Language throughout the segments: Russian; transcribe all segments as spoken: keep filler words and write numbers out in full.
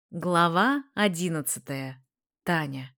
Глава одиннадцатая. Таня.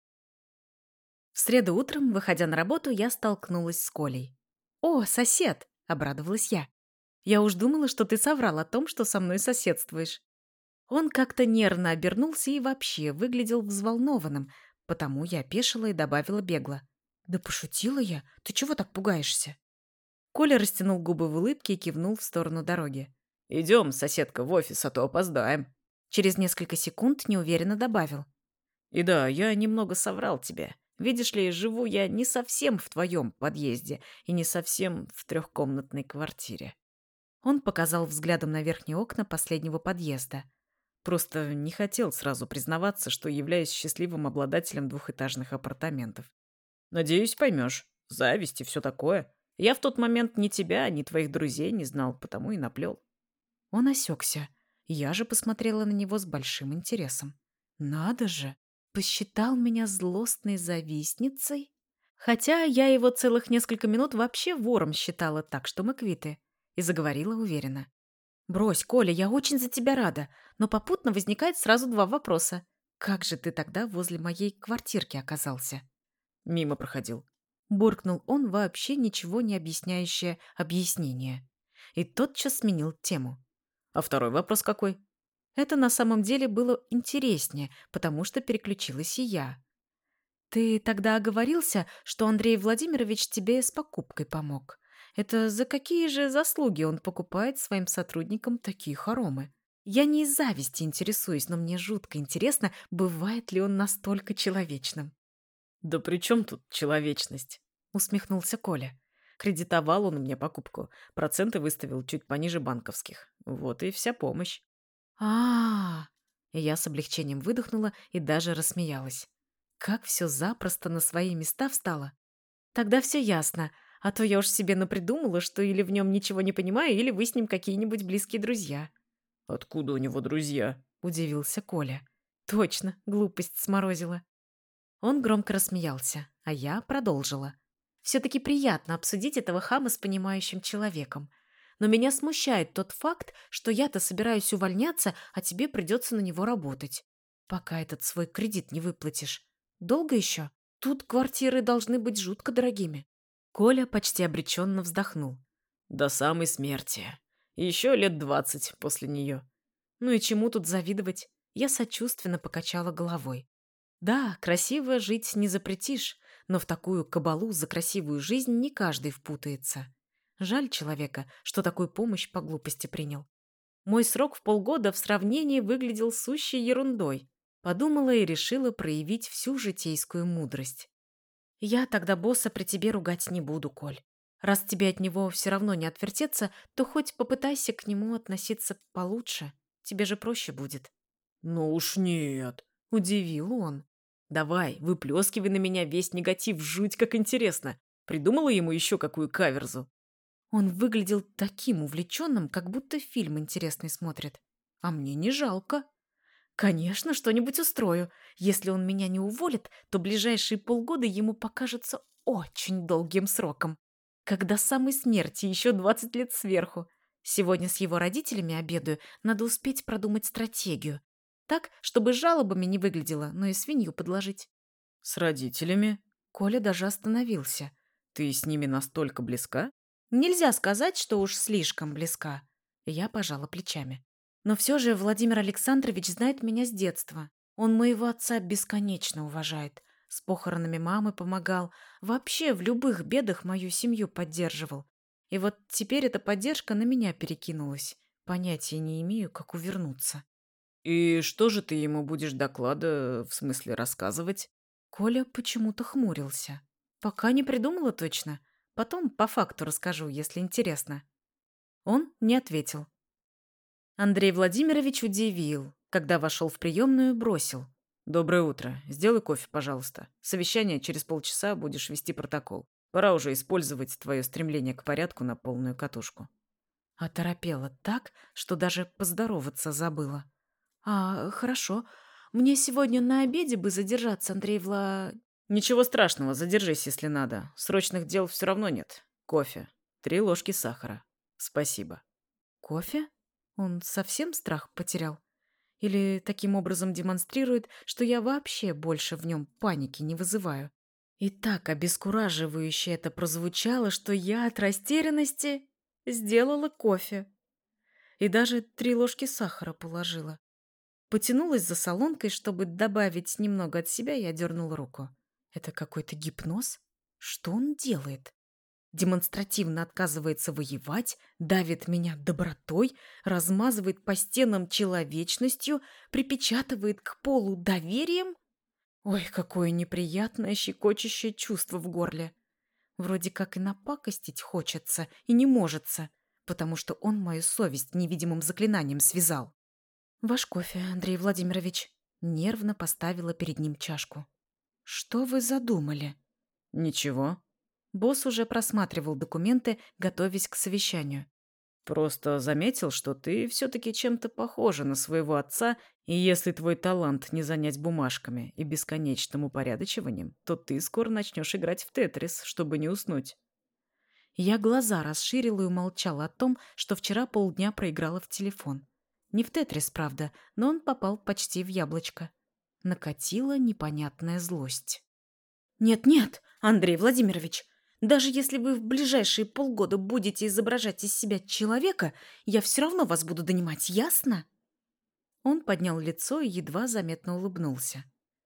В среду утром, выходя на работу, я столкнулась с Колей. «О, сосед!» — обрадовалась я. «Я уж думала, что ты соврал о том, что со мной соседствуешь». Он как-то нервно обернулся и вообще выглядел взволнованным, потому я опешила и добавила бегло. «Да пошутила я. Ты чего так пугаешься?» Коля растянул губы в улыбке и кивнул в сторону дороги. «Идем, соседка, в офис, а то опоздаем». Через несколько секунд неуверенно добавил. «И да, я немного соврал тебе. Видишь ли, живу я не совсем в твоем подъезде и не совсем в трехкомнатной квартире». Он показал взглядом на верхние окна последнего подъезда. Просто не хотел сразу признаваться, что являюсь счастливым обладателем двухэтажных апартаментов. Надеюсь, поймешь. Зависть и все такое. Я в тот момент ни тебя, ни твоих друзей не знал, потому и наплел. Он осекся. Я же посмотрела на него с большим интересом. Надо же, посчитал меня злостной завистницей? Хотя я его целых несколько минут вообще вором считала, так что мы квиты. И заговорила уверенно. «Брось, Коля, я очень за тебя рада, но попутно возникает сразу два вопроса. Как же ты тогда возле моей квартирки оказался?» Мимо проходил. Буркнул он вообще ничего не объясняющее объяснение. И тотчас сменил тему. А второй вопрос какой? Это на самом деле было интереснее, потому что переключилась и я. «Ты тогда оговорился, что Андрей Владимирович тебе с покупкой помог. Это за какие же заслуги он покупает своим сотрудникам такие хоромы? Я не из зависти интересуюсь, но мне жутко интересно, бывает ли он настолько человечным». Да при чем тут человечность? Усмехнулся Коля. Кредитовал он мне покупку. Проценты выставил чуть пониже банковских. Вот и вся помощь. а И я с облегчением выдохнула и даже рассмеялась. Как все запросто на свои места встало. Тогда все ясно, а то я уж себе напридумала, что или в нем ничего не понимаю, или вы с ним какие-нибудь близкие друзья. Откуда у него друзья? Удивился Коля. Точно, глупость сморозила. Он громко рассмеялся, а я продолжила. Все-таки приятно обсудить этого хама с понимающим человеком. Но меня смущает тот факт, что я-то собираюсь увольняться, а тебе придется на него работать. Пока этот свой кредит не выплатишь. Долго еще? Тут квартиры должны быть жутко дорогими. Коля почти обреченно вздохнул. До самой смерти. И еще лет двадцать после нее. Ну и чему тут завидовать? Я сочувственно покачала головой. Да, красиво жить не запретишь, но в такую кабалу за красивую жизнь не каждый впутается. Жаль человека, что такую помощь по глупости принял. Мой срок в полгода в сравнении выглядел сущей ерундой. Подумала и решила проявить всю житейскую мудрость. Я тогда босса при тебе ругать не буду, Коль. Раз тебе от него все равно не отвертеться, то хоть попытайся к нему относиться получше. Тебе же проще будет. Ну уж нет. Удивил он. Давай, выплескивай на меня весь негатив, жуть как интересно. Придумала ему еще какую каверзу? Он выглядел таким увлеченным, как будто фильм интересный смотрит. А мне не жалко. Конечно, что-нибудь устрою. Если он меня не уволит, то ближайшие полгода ему покажутся очень долгим сроком. Когда самой смерти еще двадцать лет сверху. Сегодня с его родителями обедаю, надо успеть продумать стратегию. Так, чтобы жалобами не выглядело, но и свинью подложить. С родителями? Коля даже остановился. Ты с ними настолько близка? Нельзя сказать, что уж слишком близка. Я пожала плечами. Но все же Владимир Александрович знает меня с детства. Он моего отца бесконечно уважает. С похоронами мамы помогал. Вообще в любых бедах мою семью поддерживал. И вот теперь эта поддержка на меня перекинулась. Понятия не имею, как увернуться. И что же ты ему будешь доклада, в смысле рассказывать? Коля почему-то хмурился. Пока не придумала точно. Потом по факту расскажу, если интересно. Он не ответил. Андрей Владимирович удивил. Когда вошел в приемную, бросил. Доброе утро. Сделай кофе, пожалуйста. Совещание через полчаса, будешь вести протокол. Пора уже использовать твое стремление к порядку на полную катушку. Оторопела так, что даже поздороваться забыла. «А, хорошо. Мне сегодня на обеде бы задержаться, Андрей Вла...» Ничего страшного, задержись, если надо. Срочных дел все равно нет. Кофе. Три ложки сахара. Спасибо. «Кофе?» Он совсем страх потерял? Или таким образом демонстрирует, что я вообще больше в нем паники не вызываю. И так обескураживающе это прозвучало, что я от растерянности сделала кофе. И даже три ложки сахара положила. Потянулась за солонкой, чтобы добавить немного от себя, и одернула руку. Это какой-то гипноз? Что он делает? Демонстративно отказывается воевать, давит меня добротой, размазывает по стенам человечностью, припечатывает к полу доверием? Ой, какое неприятное щекочущее чувство в горле. Вроде как и напакостить хочется, и не можется, потому что он мою совесть невидимым заклинанием связал. «Ваш кофе, Андрей Владимирович», — нервно поставила перед ним чашку. «Что вы задумали?» Ничего. Босс уже просматривал документы, готовясь к совещанию. Просто заметил, что ты все-таки чем-то похожа на своего отца, и если твой талант не занять бумажками и бесконечным упорядочиванием, то ты скоро начнешь играть в Тетрис, чтобы не уснуть. Я глаза расширила и умолчала о том, что вчера полдня проиграла в телефон. Не в Тетрис, правда, но он попал почти в яблочко. Накатила непонятная злость. «Нет-нет, Андрей Владимирович, даже если вы в ближайшие полгода будете изображать из себя человека, я все равно вас буду донимать, ясно?» Он поднял лицо и едва заметно улыбнулся.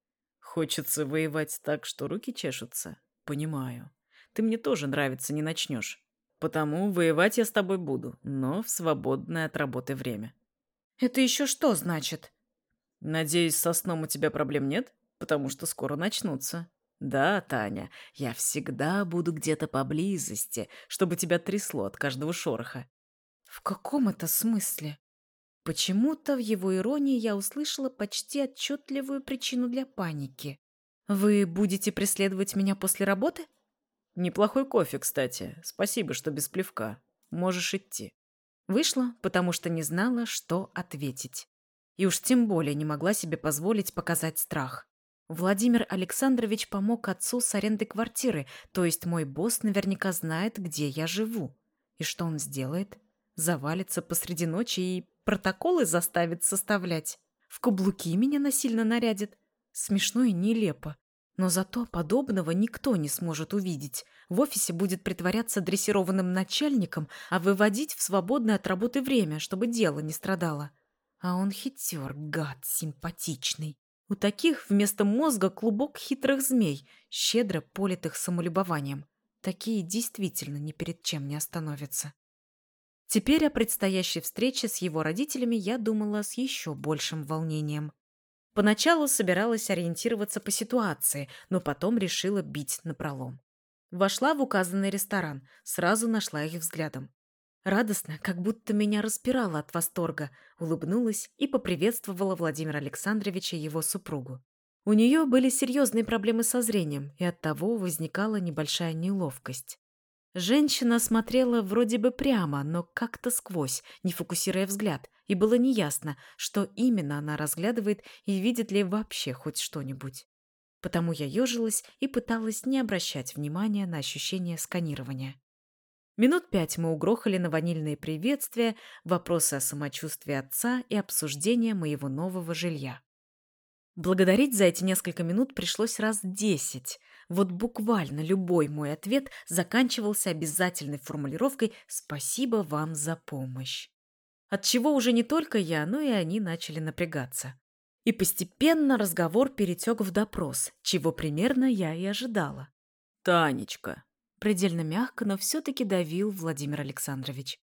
Хочется воевать так, что руки чешутся? Понимаю. Ты мне тоже нравиться не начнешь. Потому воевать я с тобой буду, но в свободное от работы время. «Это еще что значит?» Надеюсь, со сном у тебя проблем нет? Потому что скоро начнутся. Да, Таня, я всегда буду где-то поблизости, чтобы тебя трясло от каждого шороха. «В каком это смысле?» Почему-то в его иронии я услышала почти отчетливую причину для паники. «Вы будете преследовать меня после работы?» Неплохой кофе, кстати. Спасибо, что без плевка. Можешь идти. Вышла, потому что не знала, что ответить. И уж тем более не могла себе позволить показать страх. Владимир Александрович помог отцу с арендой квартиры, то есть мой босс наверняка знает, где я живу. И что он сделает? Завалится посреди ночи и протоколы заставит составлять. В каблуки меня насильно нарядит. Смешно и нелепо. Но зато подобного никто не сможет увидеть. В офисе будет притворяться дрессированным начальником, а выводить в свободное от работы время, чтобы дело не страдало. А он хитер, гад, симпатичный. У таких вместо мозга клубок хитрых змей, щедро политых самолюбованием. Такие действительно ни перед чем не остановятся. Теперь о предстоящей встрече с его родителями я думала с еще большим волнением. Поначалу собиралась ориентироваться по ситуации, но потом решила бить напролом. Вошла в указанный ресторан, сразу нашла их взглядом. Радостно, как будто меня распирало от восторга, улыбнулась и поприветствовала Владимира Александровича и его супругу. У нее были серьезные проблемы со зрением, и оттого возникала небольшая неловкость. Женщина смотрела вроде бы прямо, но как-то сквозь, не фокусируя взгляд, и было неясно, что именно она разглядывает и видит ли вообще хоть что-нибудь. Потому я ежилась и пыталась не обращать внимания на ощущение сканирования. Минут пять мы угрохали на ванильные приветствия, вопросы о самочувствии отца и обсуждение моего нового жилья. Благодарить за эти несколько минут пришлось раз десять. Вот буквально любой мой ответ заканчивался обязательной формулировкой «Спасибо вам за помощь». Отчего уже не только я, но и они начали напрягаться. И постепенно разговор перетек в допрос, чего примерно я и ожидала. Танечка, Предельно мягко, но все-таки давил Владимир Александрович.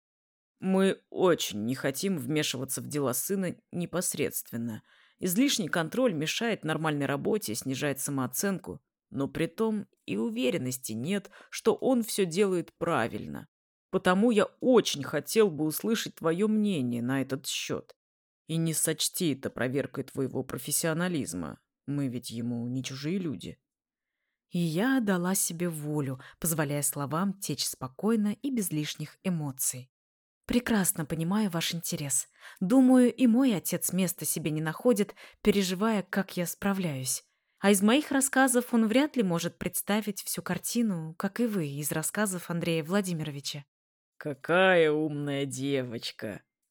мы очень не хотим вмешиваться в дела сына непосредственно. Излишний контроль мешает нормальной работе, снижает самооценку, но при том и уверенности нет, что он все делает правильно. Потому я очень хотел бы услышать твое мнение на этот счет. И не сочти это проверкой твоего профессионализма. Мы ведь ему не чужие люди. И я дала себе волю, позволяя словам течь спокойно и без лишних эмоций. Прекрасно понимаю ваш интерес. Думаю, и мой отец места себе не находит, переживая, как я справляюсь. А из моих рассказов он вряд ли может представить всю картину, как и вы из рассказов Андрея Владимировича. Какая умная девочка.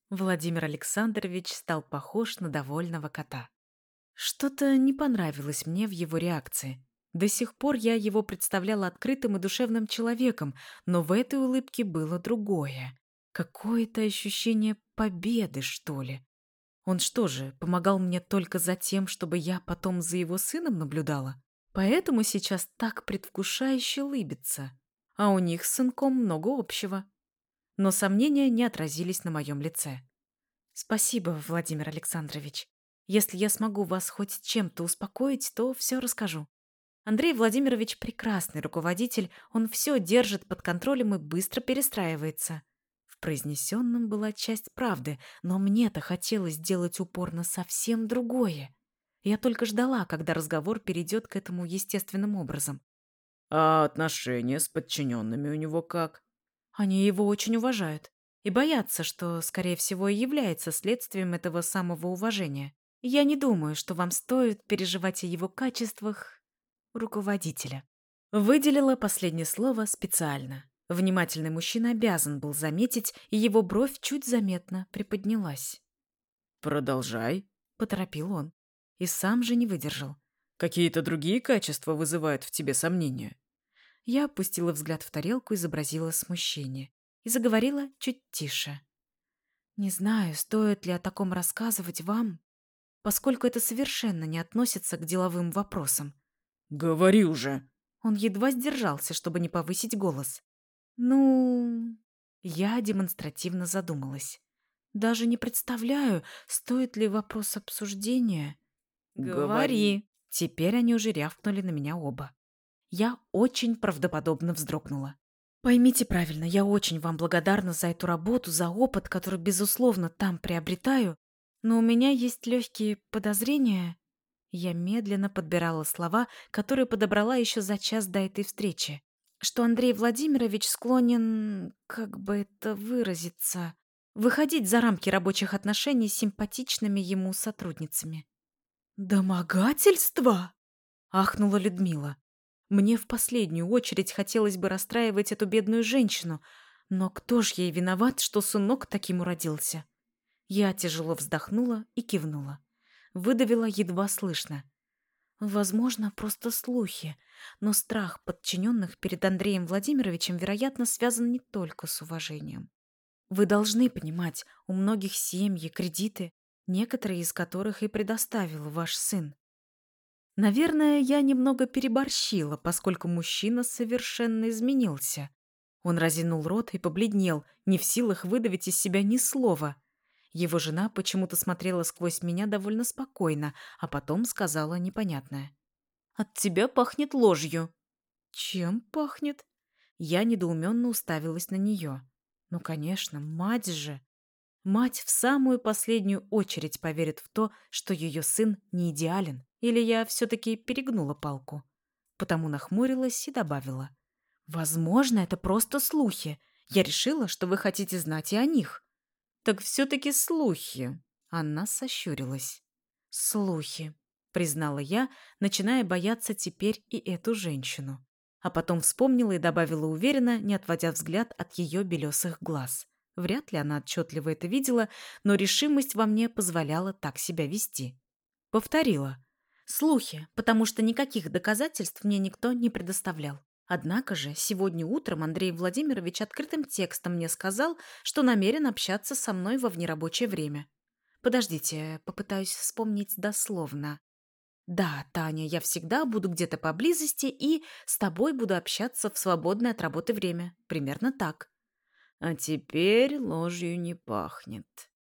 Владимир Александрович стал похож на довольного кота. Что-то не понравилось мне в его реакции. До сих пор я его представляла открытым и душевным человеком, но в этой улыбке было другое. Какое-то ощущение победы, что ли. Он что же, помогал мне только за тем, чтобы я потом за его сыном наблюдала? Поэтому сейчас так предвкушающе улыбится. А у них с сынком много общего. Но сомнения не отразились на моем лице. Спасибо, Владимир Александрович. Если я смогу вас хоть чем-то успокоить, то все расскажу. Андрей Владимирович прекрасный руководитель, он все держит под контролем и быстро перестраивается. В произнесенном была часть правды, но мне-то хотелось сделать упор на совсем другое. Я только ждала, когда разговор перейдет к этому естественным образом. А отношения с подчиненными у него как? Они его очень уважают и боятся, что, скорее всего, и является следствием этого самого уважения. Я не думаю, что вам стоит переживать о его качествах руководителя. Выделила последнее слово специально. Внимательный мужчина обязан был заметить, и его бровь чуть заметно приподнялась. Продолжай. Поторопил он. И сам же не выдержал. Какие-то другие качества вызывают в тебе сомнения? Я опустила взгляд в тарелку, изобразила смущение. И заговорила чуть тише. Не знаю, стоит ли о таком рассказывать вам, поскольку это совершенно не относится к деловым вопросам. Говори уже. Он едва сдержался, чтобы не повысить голос. Ну, я демонстративно задумалась. Даже не представляю, стоит ли вопрос обсуждения. Говори. Теперь они уже рявкнули на меня оба. Я очень правдоподобно вздрогнула. Поймите правильно, я очень вам благодарна за эту работу, за опыт, который, безусловно, там приобретаю, но у меня есть легкие подозрения. Я медленно подбирала слова, которые подобрала еще за час до этой встречи. Что Андрей Владимирович склонен, как бы это выразиться, выходить за рамки рабочих отношений с симпатичными ему сотрудницами. «Домогательство?» — ахнула Людмила. Мне в последнюю очередь хотелось бы расстраивать эту бедную женщину, но кто ж ей виноват, что сынок таким уродился? Я тяжело вздохнула и кивнула. Выдавила едва слышно. Возможно, просто слухи, но страх подчиненных перед Андреем Владимировичем, вероятно, связан не только с уважением. Вы должны понимать, у многих семьи, кредиты, некоторые из которых и предоставил ваш сын. Наверное, я немного переборщила, поскольку мужчина совершенно изменился. Он разинул рот и побледнел, не в силах выдавить из себя ни слова. Его жена почему-то смотрела сквозь меня довольно спокойно, а потом сказала непонятное. «От тебя пахнет ложью». «Чем пахнет?» Я недоуменно уставилась на нее. «Ну, конечно, мать же». Мать в самую последнюю очередь поверит в то, что ее сын не идеален. Или я все-таки перегнула палку? Потому нахмурилась и добавила. Возможно, это просто слухи. Я решила, что вы хотите знать и о них. Так все-таки слухи. Она сощурилась. Слухи, признала я, начиная бояться теперь и эту женщину. А потом вспомнила и добавила уверенно, не отводя взгляд от ее белесых глаз. Вряд ли она отчетливо это видела, но решимость во мне позволяла так себя вести. Повторила. Слухи, потому что никаких доказательств мне никто не предоставлял. Однако же сегодня утром Андрей Владимирович открытым текстом мне сказал, что намерен общаться со мной во внерабочее время. Подождите, попытаюсь вспомнить дословно. Да, Таня, я всегда буду где-то поблизости и с тобой буду общаться в свободное от работы время. Примерно так. А теперь ложью не пахнет.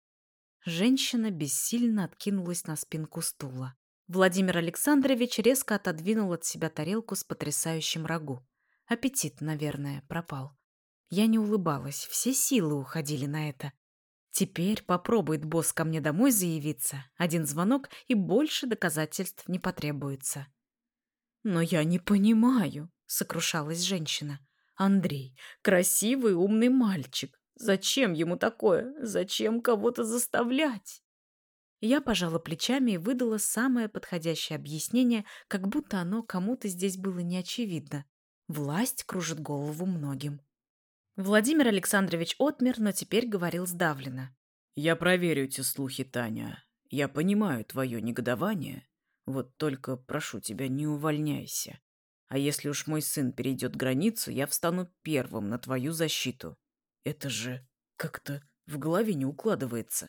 Женщина бессильно откинулась на спинку стула. Владимир Александрович резко отодвинул от себя тарелку с потрясающим рагу. Аппетит, наверное, пропал. Я не улыбалась, все силы уходили на это. Теперь попробует босс ко мне домой заявиться. Один звонок, и больше доказательств не потребуется. «Но я не понимаю», — сокрушалась женщина. «Андрей, красивый, умный мальчик. Зачем ему такое? Зачем кого-то заставлять?» Я пожала плечами и выдала самое подходящее объяснение, как будто оно кому-то здесь было неочевидно. Власть кружит голову многим. Владимир Александрович отмер, но теперь говорил сдавленно. Я проверю эти слухи, Таня. Я понимаю твое негодование. Вот только прошу тебя, не увольняйся. А если уж мой сын перейдет границу, я встану первым на твою защиту. Это же как-то в голове не укладывается.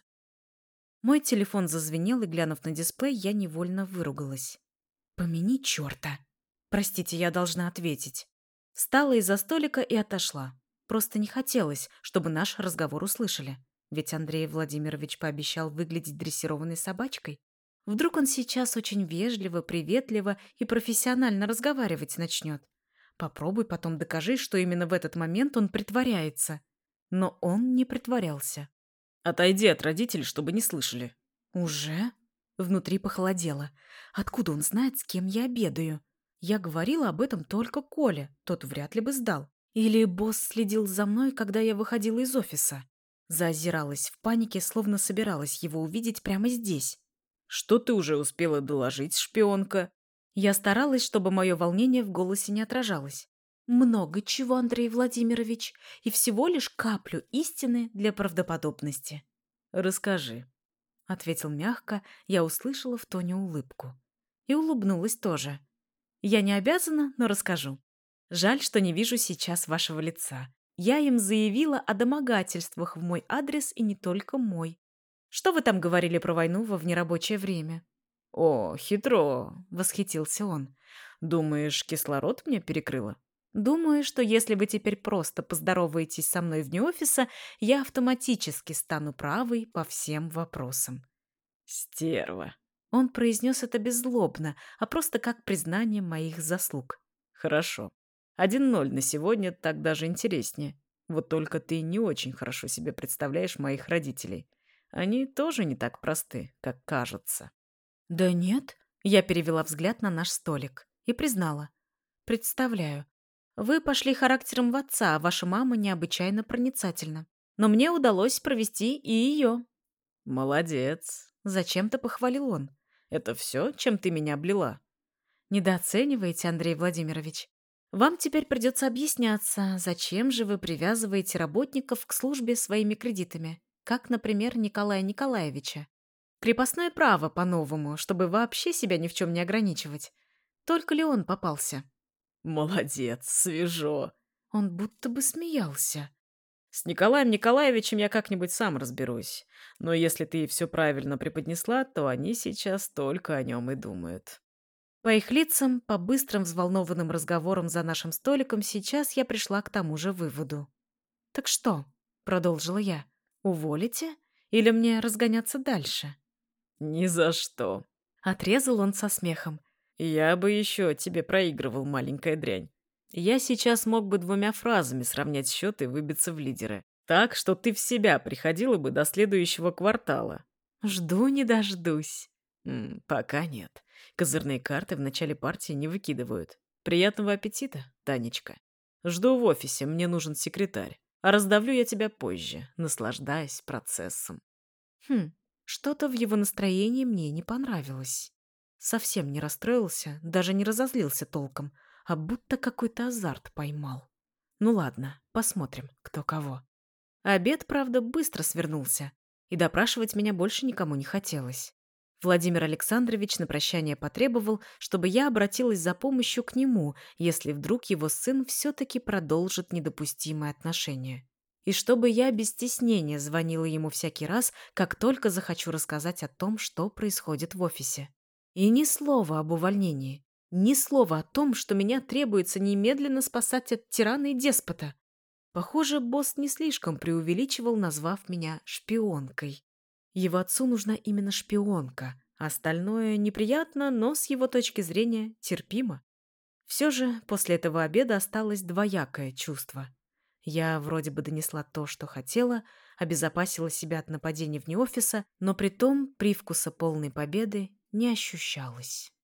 Мой телефон зазвенел, и, глянув на дисплей, я невольно выругалась. «Помяни черта!» «Простите, я должна ответить». Встала из-за столика и отошла. Просто не хотелось, чтобы наш разговор услышали. Ведь Андрей Владимирович пообещал выглядеть дрессированной собачкой. Вдруг он сейчас очень вежливо, приветливо и профессионально разговаривать начнет. Попробуй потом докажи, что именно в этот момент он притворяется. Но он не притворялся. Отойди от родителей, чтобы не слышали. «Уже?» Внутри похолодело. Откуда он знает, с кем я обедаю? Я говорила об этом только Коле, тот вряд ли бы сдал. Или босс следил за мной, когда я выходила из офиса? Заозиралась в панике, словно собиралась его увидеть прямо здесь. Что ты уже успела доложить, шпионка? Я старалась, чтобы мое волнение в голосе не отражалось. Много чего, Андрей Владимирович, и всего лишь каплю истины для правдоподобности. Расскажи. — ответил мягко, я услышала в тоне улыбку. И улыбнулась тоже. «Я не обязана, но расскажу. Жаль, что не вижу сейчас вашего лица. Я им заявила о домогательствах в мой адрес и не только мой. Что вы там говорили про войну во внерабочее время?» «О, хитро!» — восхитился он. «Думаешь, кислород мне перекрыло?» «Думаю, что если вы теперь просто поздороваетесь со мной вне офиса, я автоматически стану правой по всем вопросам». «Стерва!» Он произнес это беззлобно, а просто как признание моих заслуг. «Хорошо. Один ноль на сегодня, так даже интереснее. Вот только ты не очень хорошо себе представляешь моих родителей. Они тоже не так просты, как кажется». «Да нет», — я перевела взгляд на наш столик и признала. «Представляю. Вы пошли характером в отца, а ваша мама необычайно проницательна. Но мне удалось провести и ее». «Молодец!» — зачем-то похвалил он. «Это все, чем ты меня облила?» «Недооцениваете, Андрей Владимирович. Вам теперь придется объясняться, зачем же вы привязываете работников к службе своими кредитами, как, например, Николая Николаевича. Крепостное право по-новому, чтобы вообще себя ни в чем не ограничивать. Только ли он попался?» «Молодец, свежо!» Он будто бы смеялся. «С Николаем Николаевичем я как-нибудь сам разберусь. Но если ты все правильно преподнесла, то они сейчас только о нем и думают». По их лицам, по быстрым взволнованным разговорам за нашим столиком, сейчас я пришла к тому же выводу. «Так что?» — продолжила я. «Уволите? Или мне разгоняться дальше?» «Ни за что!» — отрезал он со смехом. «Я бы еще тебе проигрывал, маленькая дрянь. Я сейчас мог бы двумя фразами сравнять счет и выбиться в лидеры. Так, что ты в себя приходила бы до следующего квартала». «Жду не дождусь». М, «Пока нет. Козырные карты в начале партии не выкидывают. Приятного аппетита, Танечка. Жду в офисе, мне нужен секретарь. А раздавлю я тебя позже, наслаждаясь процессом». Хм, что-то в его настроении мне не понравилось. Совсем не расстроился, даже не разозлился толком, а будто какой-то азарт поймал. Ну ладно, посмотрим, кто кого. Обед, правда, быстро свернулся, и допрашивать меня больше никому не хотелось. Владимир Александрович на прощание потребовал, чтобы я обратилась за помощью к нему, если вдруг его сын все-таки продолжит недопустимые отношения. И чтобы я без стеснения звонила ему всякий раз, как только захочу рассказать о том, что происходит в офисе. И ни слова об увольнении, ни слова о том, что меня требуется немедленно спасать от тирана и деспота. Похоже, босс не слишком преувеличивал, назвав меня шпионкой. Его отцу нужна именно шпионка, а остальное неприятно, но с его точки зрения терпимо. Все же после этого обеда осталось двоякое чувство. Я вроде бы донесла то, что хотела, обезопасила себя от нападений вне офиса, но при том привкуса полной победы не ощущалось.